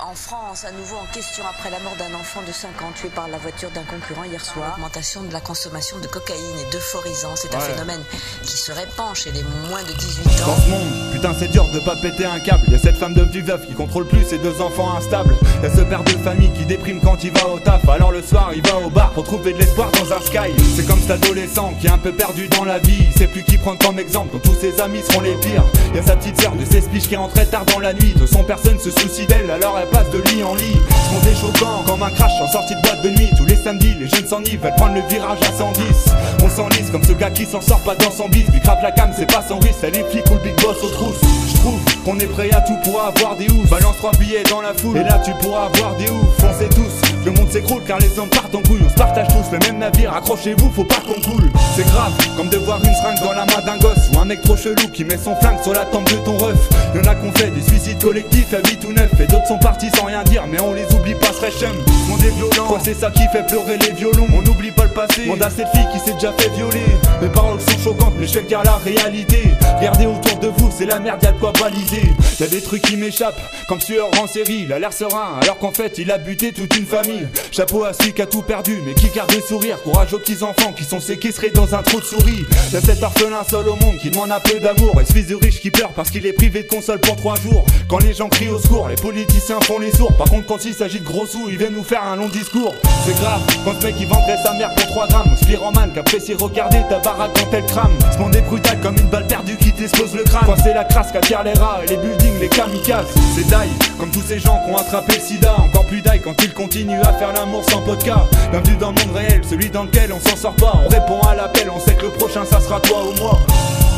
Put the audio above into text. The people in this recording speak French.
En France, à nouveau en question après la mort d'un enfant de 5 ans tué par la voiture d'un concurrent hier soir. L'augmentation de la consommation de cocaïne et d'euphorisants, c'est un phénomène qui se répand chez les moins de 18 ans. Dans ce monde, putain c'est dur de pas péter un câble. Y'a cette femme devenue veuve qui contrôle plus ses 2 enfants instables. Y'a ce père de famille qui déprime quand il va au taf. Alors le soir il va au bar pour trouver de l'espoir dans un sky. C'est comme cet adolescent qui est un peu perdu dans la vie. Il sait plus qui prendre comme exemple quand tous ses amis seront les pires. Y'a sa petite sœur de 16 piges qui rentre très tard dans la nuit. De son personne se soucie d'elle, alors elle passe de lit en lit. Ce monde est choquant comme un crash en sortie de boîte de nuit. Tous les samedis les jeunes s'enivrent, veulent prendre le virage à 110. On s'enlise comme ce gars qui s'en sort pas dans son bis. Puis crape la cam, c'est pas sans risque, c'est les flics ou le big boss aux trousses. J'trouve qu'on est prêt à tout pour avoir des oufs. Balance 3 billets dans la foule et là tu pourras avoir des oufs. On sait tous, le monde s'écroule car les hommes partent en couille. On se partage tous le même navire, accrochez-vous, faut pas qu'on coule. C'est grave, comme de voir une seringue dans la main d'un gosse. Ou un mec trop chelou qui met son flingue sur la tempe de ton ref. Y'en a qu'on fait des suicides collectifs à 8 ou 9. Et d'autres sont partis sans rien dire, mais on les oublie pas, serait chum. On est violent, quoi c'est ça qui fait pleurer les violons. On n'oublie pas le passé, on a cette fille qui s'est déjà fait violer. Mes paroles sont choquantes, mais je fais dire la réalité. Regardez autour de vous, c'est la merde, y'a de quoi baliser. Y'a des trucs qui m'échappent, comme sueur en série. Il a l'air serein, alors qu'en fait il a buté toute une famille. Chapeau à celui qui a tout perdu, mais qui garde le sourire. Courage aux petits enfants qui sont séquestrés dans un trou de souris. Y'a cet orphelin seul au monde qui demande un peu d'amour. Et ce fils de riche qui pleure parce qu'il est privé de console pour 3 jours. Quand les gens crient au secours, les politiciens font les sourds. Par contre quand il s'agit de gros sous, ils viennent nous faire un long discours. C'est grave, quand ce mec il vendrait sa mère pour 3 grammes. Ou Spiroman qui apprécie regarder ta baraque quand elle crame. Ce monde est brutal comme une balle perdue qui t'explose le crâne. Quand c'est la crasse qu'attire les rats et les buildings, les kamikazes. C'est die, comme tous ces gens qui ont attrapé le sida. Encore plus die quand ils continuent à faire l'amour sans vodka. Bienvenue dans le monde réel, celui dans lequel on s'en sort pas. On répond à l'appel, on sait que le prochain ça sera toi ou moi.